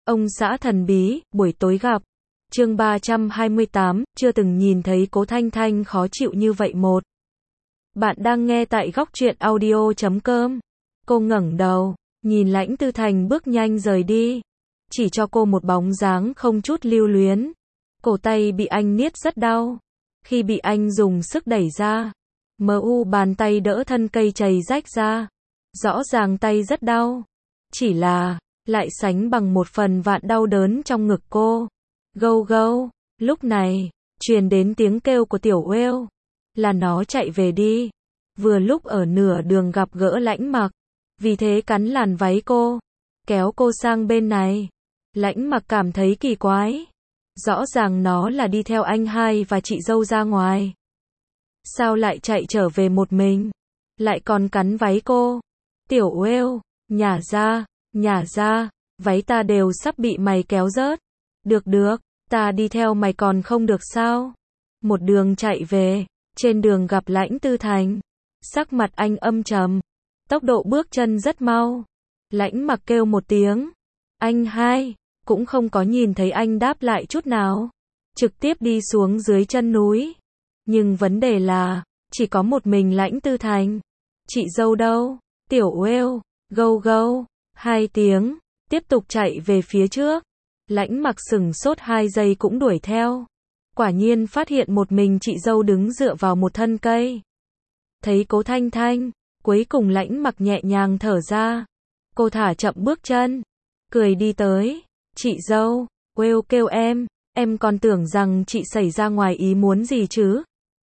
Ông xã thần bí, buổi tối gặp. Chương 328, chưa từng nhìn thấy Cố Thanh Thanh khó chịu như vậy một. Bạn đang nghe tại góc truyện audio.com. Cô ngẩng đầu, nhìn Lãnh Tư Thành bước nhanh rời đi. Chỉ cho cô một bóng dáng không chút lưu luyến. Cổ tay bị anh niết rất đau. Khi bị anh dùng sức đẩy ra, bàn tay đỡ thân cây chày rách ra. Rõ ràng tay rất đau. Chỉ là, lại sánh bằng một phần vạn đau đớn trong ngực cô. Gâu gâu, lúc này, truyền đến tiếng kêu của Tiểu Uêu. Là nó chạy về đi. Vừa lúc ở nửa đường gặp gỡ Lãnh Mặc. Vì thế cắn làn váy cô. Kéo cô sang bên này. Lãnh Mặc cảm thấy kỳ quái. Rõ ràng nó là đi theo anh hai và chị dâu ra ngoài. Sao lại chạy trở về một mình? Lại còn cắn váy cô. Tiểu Uêu, nhả ra, váy ta đều sắp bị mày kéo rớt. Được, ta đi theo mày còn không được sao? Một đường chạy về, trên đường gặp Lãnh Tư Thành. Sắc mặt anh âm trầm, tốc độ bước chân rất mau. Lãnh Mặc kêu một tiếng, anh hai, cũng không có nhìn thấy anh đáp lại chút nào. Trực tiếp đi xuống dưới chân núi. Nhưng vấn đề là, chỉ có một mình Lãnh Tư Thành. Chị dâu đâu? Tiểu Uêu, gâu, 2 tiếng, tiếp tục chạy về phía trước. Lãnh Mặc sửng sốt 2 giây cũng đuổi theo. Quả nhiên phát hiện một mình chị dâu đứng dựa vào một thân cây. Thấy Cố Thanh Thanh, cuối cùng Lãnh Mặc nhẹ nhàng thở ra. Cô thả chậm bước chân, cười đi tới. Chị dâu, Uêu kêu em còn tưởng rằng chị xảy ra ngoài ý muốn gì chứ.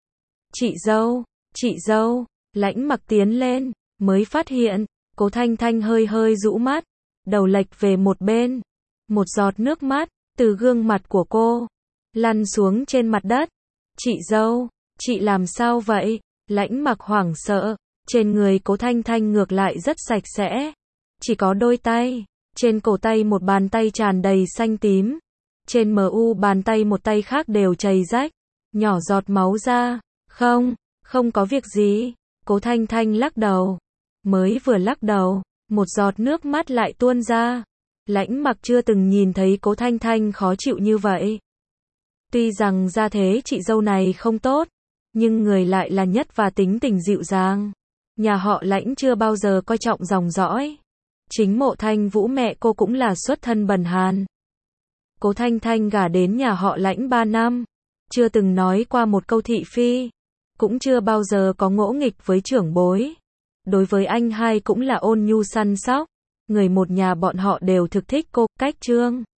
Chị dâu, Lãnh Mặc tiến lên, mới phát hiện, Cố Thanh Thanh hơi rũ mắt, đầu lệch về một bên. Một giọt nước mắt, từ gương mặt của cô, lăn xuống trên mặt đất. Chị dâu, chị làm sao vậy? Lãnh Mặc hoảng sợ, trên người Cố Thanh Thanh ngược lại rất sạch sẽ. Chỉ có đôi tay, trên cổ tay một bàn tay tràn đầy xanh tím. Trên bàn tay một tay khác đều chày rách, nhỏ giọt máu ra. Không có việc gì. Cố Thanh Thanh lắc đầu. Mới vừa lắc đầu, một giọt nước mắt lại tuôn ra. Lãnh Mặc chưa từng nhìn thấy Cố Thanh Thanh khó chịu như vậy. Tuy rằng gia thế chị dâu này không tốt, nhưng người lại là nhất và tính tình dịu dàng. Nhà họ Lãnh chưa bao giờ coi trọng dòng dõi. Chính Mộ Thanh Vũ mẹ cô cũng là xuất thân bần hàn. Cố Thanh Thanh gả đến nhà họ Lãnh 3 năm, chưa từng nói qua một câu thị phi, cũng chưa bao giờ có ngỗ nghịch với trưởng bối. Đối với anh hai cũng là ôn nhu săn sóc. Người một nhà bọn họ đều thực thích cô. Cách Trương